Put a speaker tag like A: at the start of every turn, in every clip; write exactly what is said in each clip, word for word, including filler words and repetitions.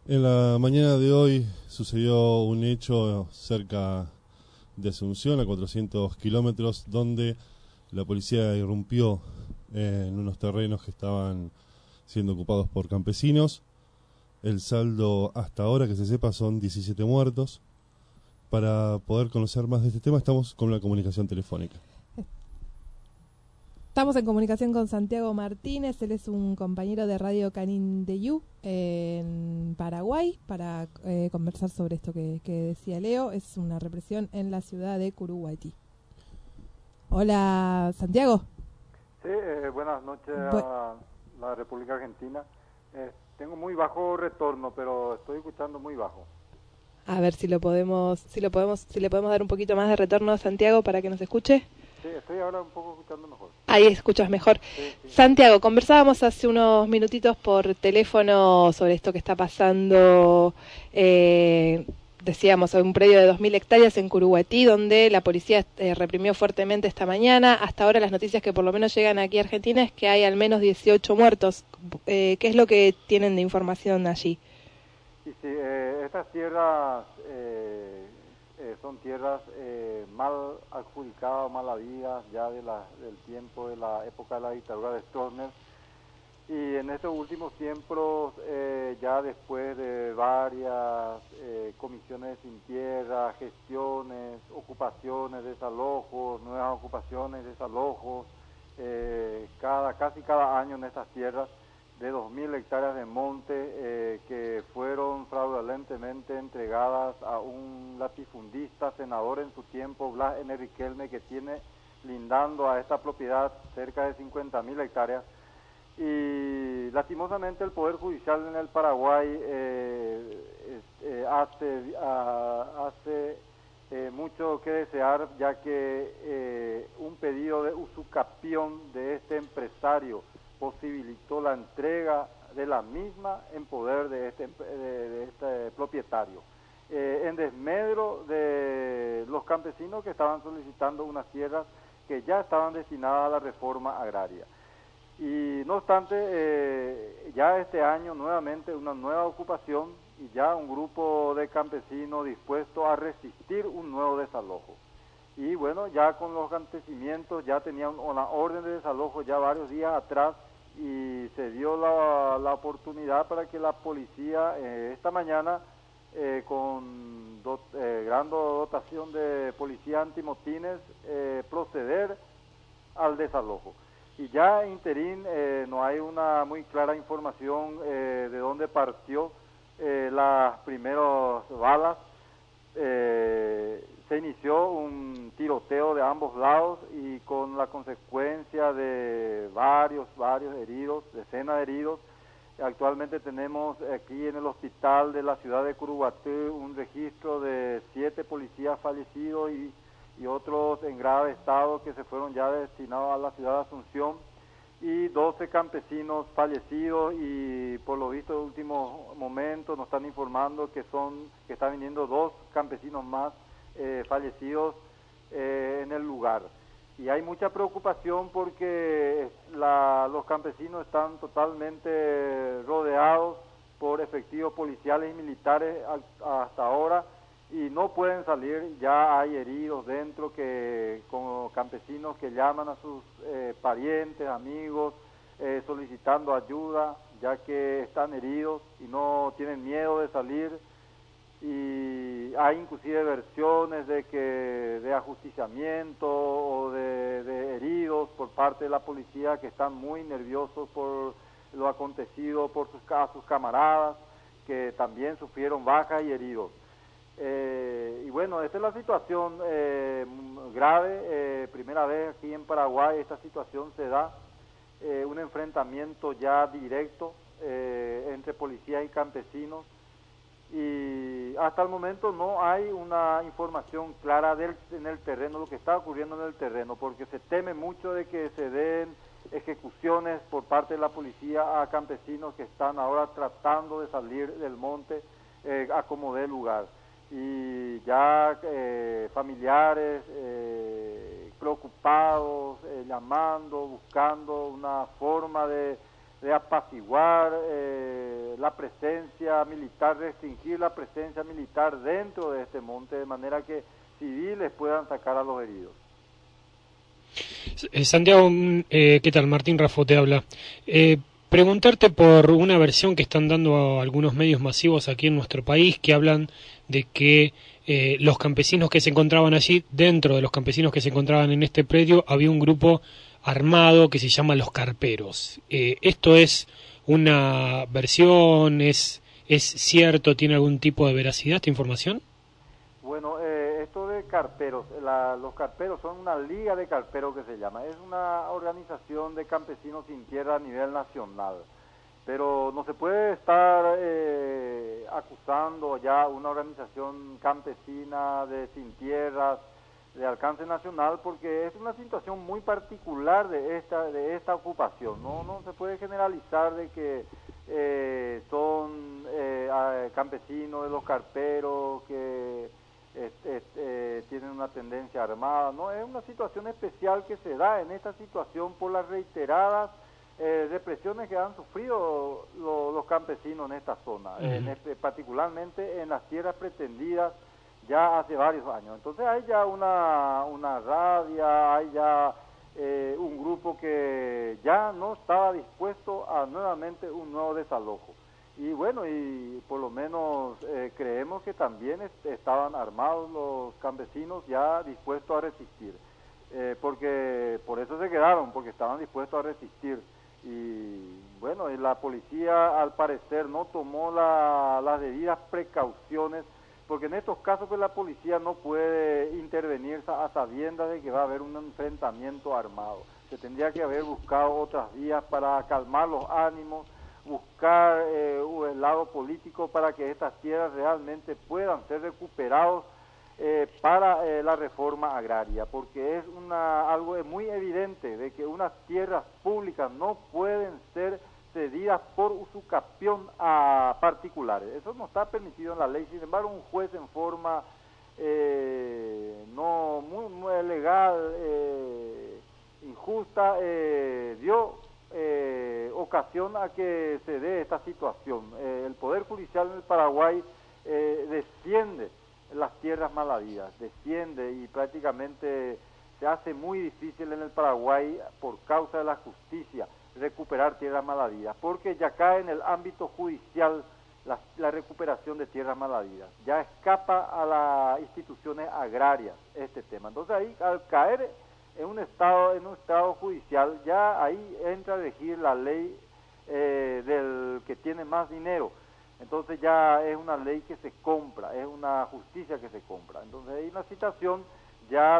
A: En la mañana de hoy sucedió un hecho cerca de Asunción, a cuatrocientos kilómetros, donde la policía irrumpió en unos terrenos que estaban siendo ocupados por campesinos. El saldo hasta ahora, que se sepa, son diecisiete muertos. Para poder conocer más de este tema, estamos con una comunicación telefónica.
B: Estamos en comunicación con Santiago Martínez, él es un compañero de Radio Canindeyú en Paraguay, para eh, conversar sobre esto que, que decía Leo. Es una represión en la ciudad de Curuguaty. Hola, Santiago.
C: Sí, eh, buenas noches a la República Argentina. Eh, tengo muy bajo retorno, pero estoy escuchando muy bajo.
B: A ver si lo podemos, si lo podemos, si le podemos dar un poquito más de retorno a Santiago para que nos escuche.
C: Sí, estoy ahora un poco escuchando mejor.
B: Ahí escuchas mejor.
C: Sí, sí.
B: Santiago, conversábamos hace unos minutitos por teléfono sobre esto que está pasando, eh, decíamos, en un predio de dos mil hectáreas en Curuguaty, donde la policía eh, reprimió fuertemente esta mañana. Hasta ahora las noticias que por lo menos llegan aquí a Argentina es que hay al menos dieciocho muertos. Eh, ¿Qué es lo que tienen de información allí?
C: Sí, sí, eh, estas tierras eh, eh, son tierras eh, mal adjudicadas, mal habidas ya de la, del tiempo de la época de la dictadura de Stroessner, y en estos últimos tiempos, eh, ya después de varias eh, comisiones sin tierra, gestiones, ocupaciones, desalojos, nuevas ocupaciones, desalojos, eh, cada casi cada año en estas tierras de dos mil hectáreas de monte eh, que fueron fraudulentemente entregadas a un latifundista, senador en su tiempo, Blas N. Riquelme, que tiene lindando a esta propiedad cerca de cincuenta mil hectáreas. Y lastimosamente el Poder Judicial en el Paraguay eh, eh, hace, a, hace eh, mucho que desear, ya que eh, un pedido de usucapión de este empresario posibilitó la entrega de la misma en poder de este, de, de este propietario, eh, en desmedro de los campesinos que estaban solicitando unas tierras que ya estaban destinadas a la reforma agraria. Y no obstante, eh, ya este año nuevamente una nueva ocupación y ya un grupo de campesinos dispuestos a resistir un nuevo desalojo. Y bueno, ya con los acontecimientos, ya tenían una orden de desalojo ya varios días atrás, y se dio la, la oportunidad para que la policía eh, esta mañana, eh, con dot, eh, gran dotación de policía antimotines, eh, proceder al desalojo. Y ya interín eh, no hay una muy clara información eh, de dónde partió eh, las primeras balas. Eh, se inició un tiroteo de ambos lados y con la consecuencia de varios, varios heridos, decenas de heridos. Actualmente tenemos aquí en el hospital de la ciudad de Curuguaty un registro de siete policías fallecidos y y otros en grave estado que se fueron ya destinados a la ciudad de Asunción, y doce campesinos fallecidos, y por lo visto en el último momento nos están informando que son que están viniendo dos campesinos más eh, fallecidos eh, en el lugar. Y hay mucha preocupación porque la, los campesinos están totalmente rodeados por efectivos policiales y militares hasta ahora, y no pueden salir. Ya hay heridos dentro, que como campesinos que llaman a sus eh, parientes, amigos, eh, solicitando ayuda, ya que están heridos y no tienen miedo de salir. Y hay inclusive versiones de que de ajusticiamiento o de, de heridos por parte de la policía, que están muy nerviosos por lo acontecido por sus, a sus camaradas, que también sufrieron bajas y heridos. Eh, y bueno, esta es la situación eh, grave. Eh, primera vez aquí en Paraguay esta situación se da, eh, un enfrentamiento ya directo eh, entre policía y campesinos, y hasta el momento no hay una información clara del, en el terreno, lo que está ocurriendo en el terreno, porque se teme mucho de que se den ejecuciones por parte de la policía a campesinos que están ahora tratando de salir del monte eh, a como dé lugar. Y ya eh, familiares eh, preocupados, eh, llamando, buscando una forma de de apaciguar eh, la presencia militar, restringir la presencia militar dentro de este monte, de manera que civiles puedan sacar a los heridos.
D: Santiago, eh, ¿qué tal? Martín Rafo te habla. Eh, preguntarte por una versión que están dando algunos medios masivos aquí en nuestro país, que hablan de que eh, los campesinos que se encontraban allí, dentro de los campesinos que se encontraban en este predio, había un grupo armado que se llama Los Carperos. Eh, ¿Esto es una versión? ¿Es, es cierto? ¿Tiene algún tipo de veracidad esta información?
C: Bueno, eh, esto de carperos, la, los carperos son una liga de carperos que se llama, es una organización de campesinos sin tierra a nivel nacional, pero no se puede estar eh, acusando ya una organización campesina de sin tierras de alcance nacional, porque es una situación muy particular de esta de esta ocupación. No no se puede generalizar de que eh, son eh, campesinos de los carperos que Este, este, tienen una tendencia armada. No, es una situación especial que se da en esta situación por las reiteradas eh, represiones que han sufrido lo, los campesinos en esta zona, uh-huh. en este, particularmente en las tierras pretendidas ya hace varios años. Entonces hay ya una, una rabia, hay ya eh, un grupo que ya no estaba dispuesto a nuevamente un nuevo desalojo. Y bueno, y por lo menos eh, creemos que también est estaban armados los campesinos ya dispuestos a resistir, eh, porque por eso se quedaron, porque estaban dispuestos a resistir. Y bueno, y la policía al parecer no tomó la, las debidas precauciones, porque en estos casos pues la policía no puede intervenir a sabiendas de que va a haber un enfrentamiento armado. Se tendría que haber buscado otras vías para calmar los ánimos, buscar eh, el lado político para que estas tierras realmente puedan ser recuperados eh, para eh, la reforma agraria, porque es una algo muy evidente de que unas tierras públicas no pueden ser cedidas por usucapión a particulares. Eso no está permitido en la ley. Sin embargo, un juez en forma eh, no muy, muy legal, eh, injusta, eh, dio Eh, ocasión a que se dé esta situación. Eh, el Poder Judicial en el Paraguay eh, desciende las tierras mal habidas, desciende y prácticamente se hace muy difícil en el Paraguay por causa de la justicia recuperar tierras mal habidas, porque ya cae en el ámbito judicial la, la recuperación de tierras mal habidas, ya escapa a las instituciones agrarias este tema. Entonces ahí al caer en un estado en un estado judicial, ya ahí entra a regir la ley eh, del que tiene más dinero. Entonces ya es una ley que se compra, es una justicia que se compra. Entonces hay una situación ya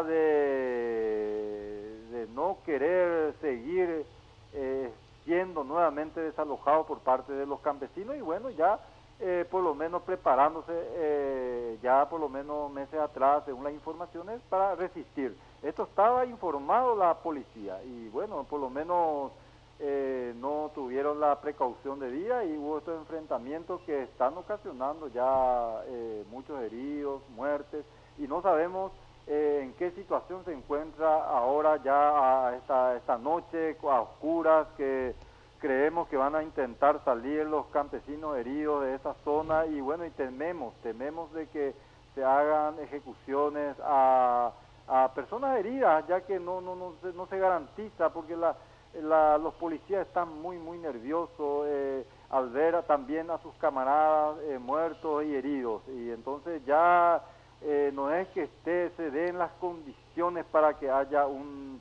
C: de, de no querer seguir eh, siendo nuevamente desalojado por parte de los campesinos, y bueno, ya Eh, por lo menos preparándose eh, ya por lo menos meses atrás, según las informaciones, para resistir. Esto estaba informado la policía y bueno, por lo menos eh, no tuvieron la precaución debida y hubo estos enfrentamientos que están ocasionando ya eh, muchos heridos, muertes, y no sabemos eh, en qué situación se encuentra ahora ya a esta, esta noche a oscuras, que creemos que van a intentar salir los campesinos heridos de esa zona y bueno, y tememos, tememos de que se hagan ejecuciones a, a personas heridas, ya que no no no se, no se garantiza, porque la, la, los policías están muy muy nerviosos eh, al ver a, también a sus camaradas eh, muertos y heridos, y entonces ya eh, no es que esté, se den las condiciones para que haya un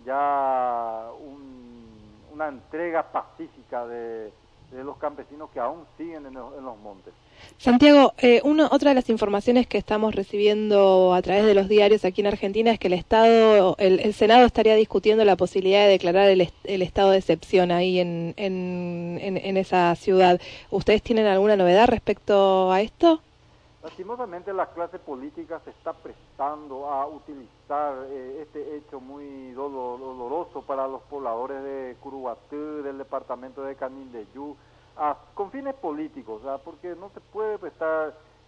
C: ya un una entrega pacífica de, de los campesinos que aún siguen en los, en los montes.
B: Santiago, eh, una, otra de las informaciones que estamos recibiendo a través de los diarios aquí en Argentina es que el Estado, el, el Senado estaría discutiendo la posibilidad de declarar el, el estado de excepción ahí en, en, en, en esa ciudad. ¿Ustedes tienen alguna novedad respecto a esto?
C: Lastimosamente la clase política se está prestando a utilizar eh, este hecho muy dolor, doloroso para los pobladores de Curuguatú, del departamento de Canindeyú, a, con fines políticos, ¿verdad? Porque no se puede prestar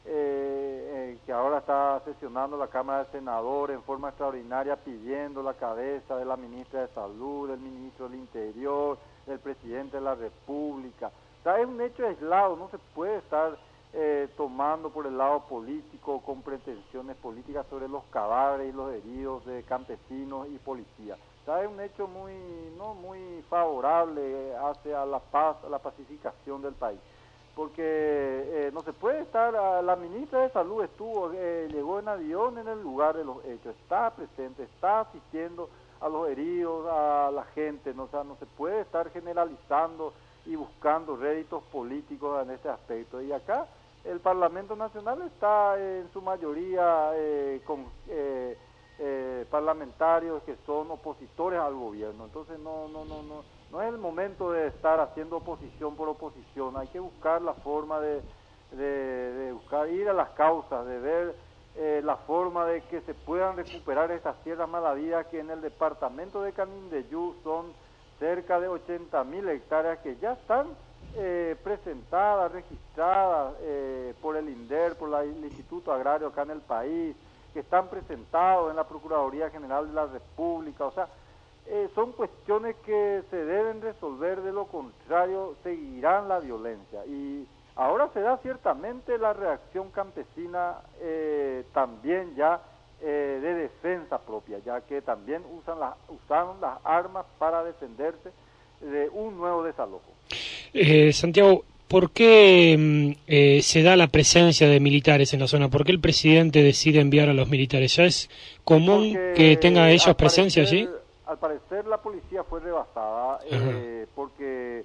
C: eh, que ahora está sesionando la Cámara de Senadores en forma extraordinaria pidiendo la cabeza de la ministra de Salud, del ministro del Interior, del presidente de la República. O sea, es un hecho aislado, no se puede estar eh, tomando por el lado político con pretensiones políticas sobre los cadáveres y los heridos de campesinos y policías. O sea, es un hecho muy, no muy favorable hacia la paz, a la pacificación del país. Porque eh, no se puede estar, la ministra de Salud estuvo, eh, llegó en avión en el lugar de los hechos, está presente, está asistiendo a los heridos, a la gente, no, o sea, no se puede estar generalizando y buscando réditos políticos en este aspecto. Y acá el Parlamento Nacional está eh, en su mayoría eh, con eh, eh, parlamentarios que son opositores al gobierno, entonces no, no, no, no. No es el momento de estar haciendo oposición por oposición, hay que buscar la forma de, de, de buscar, ir a las causas, de ver eh, la forma de que se puedan recuperar estas tierras malavidas que en el departamento de Canindeyú son cerca de ochenta mil hectáreas que ya están eh, presentadas, registradas eh, por el INDER, por la, el Instituto Agrario acá en el país, que están presentados en la Procuraduría General de la República, o sea, Eh, son cuestiones que se deben resolver, de lo contrario seguirán la violencia. Y ahora se da ciertamente la reacción campesina eh, también ya eh, de defensa propia, ya que también usan las, usaron las armas para defenderse de un nuevo desalojo.
D: Eh, Santiago, ¿por qué eh, se da la presencia de militares en la zona? ¿Por qué el presidente decide enviar a los militares? ¿Ya es común
C: Porque
D: que tenga ellos presencia allí?
C: Al parecer la policía fue rebasada eh, porque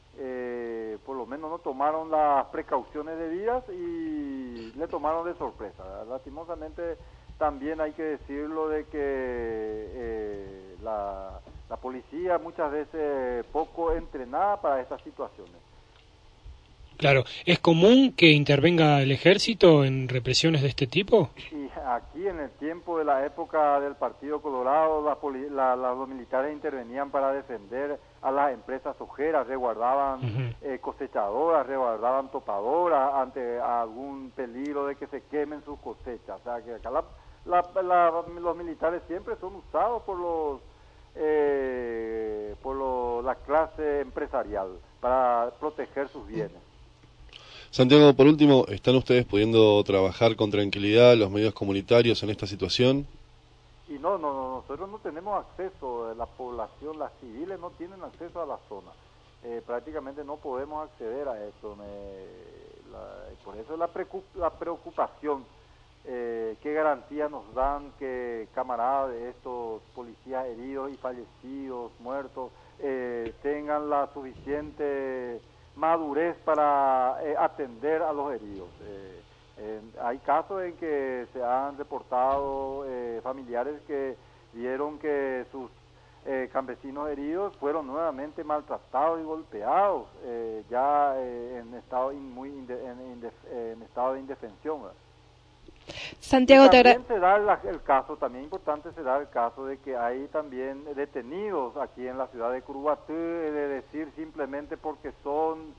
C: eh, por lo menos no tomaron las precauciones debidas y le tomaron de sorpresa. Lastimosamente también hay que decirlo de que eh, la, la policía muchas veces poco entrenada para estas situaciones.
D: Claro, ¿es común que intervenga el ejército en represiones de este tipo?
C: Y aquí en el tiempo de la época del Partido Colorado, la poli la, la, los militares intervenían para defender a las empresas ojeras, resguardaban uh-huh. eh, cosechadoras, resguardaban topadoras ante algún peligro de que se quemen sus cosechas. O sea, que acá la, la, la, los militares siempre son usados por los eh, por lo, la clase empresarial para proteger sus bienes.
A: Santiago, por último, ¿están ustedes pudiendo trabajar con tranquilidad los medios comunitarios en esta situación?
C: Y no, no, no, nosotros no tenemos acceso, la población, las civiles no tienen acceso a la zona. Eh, prácticamente no podemos acceder a eso. Me, la, por eso la, la preocupación, eh, qué garantía nos dan que camaradas de estos policías heridos y fallecidos, muertos, eh, tengan la suficiente madurez para eh, atender a los heridos. Eh, eh, hay casos en que se han reportado eh, familiares que vieron que sus eh, campesinos heridos fueron nuevamente maltratados y golpeados, eh, ya eh, en estado in, muy inde, en, in, en estado de indefensión, ¿verdad?
B: Santiago,
C: también se da el, el caso, también importante se da el caso de que hay también detenidos aquí en la ciudad de Curuguatí, de decir simplemente porque son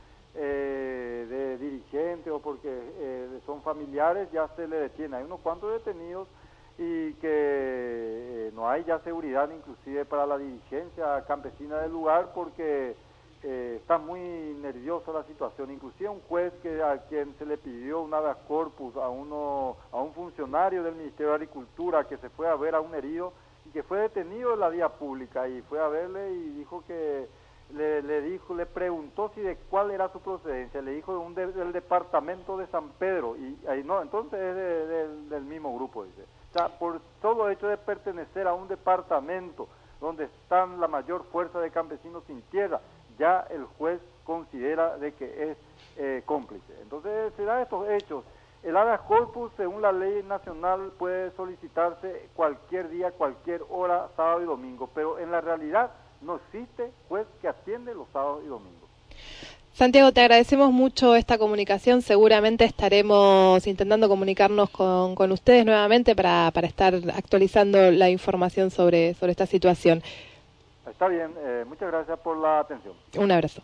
C: eh, de dirigentes o porque eh, son familiares ya se le detiene. Hay unos cuantos detenidos y que eh, no hay ya seguridad inclusive para la dirigencia campesina del lugar porque Eh, está muy nerviosa la situación. Inclusive un juez que a quien se le pidió un habeas corpus a uno a un funcionario del Ministerio de Agricultura que se fue a ver a un herido y que fue detenido en la vía pública y fue a verle y dijo que le, le dijo le preguntó si de cuál era su procedencia, le dijo de un de, del departamento de San Pedro y ahí no, entonces es de, de, del mismo grupo, dice. O sea, por solo hecho de pertenecer a un departamento donde están la mayor fuerza de campesinos sin tierra, ya el juez considera de que es eh, cómplice. Entonces se dan estos hechos. El habeas corpus, según la ley nacional, puede solicitarse cualquier día, cualquier hora, sábado y domingo, pero en la realidad no existe juez que atiende los sábados y domingos.
B: Santiago, te agradecemos mucho esta comunicación. Seguramente estaremos intentando comunicarnos con, con ustedes nuevamente para, para estar actualizando la información sobre, sobre esta situación.
C: Está bien, eh, muchas gracias por la atención.
B: Un abrazo.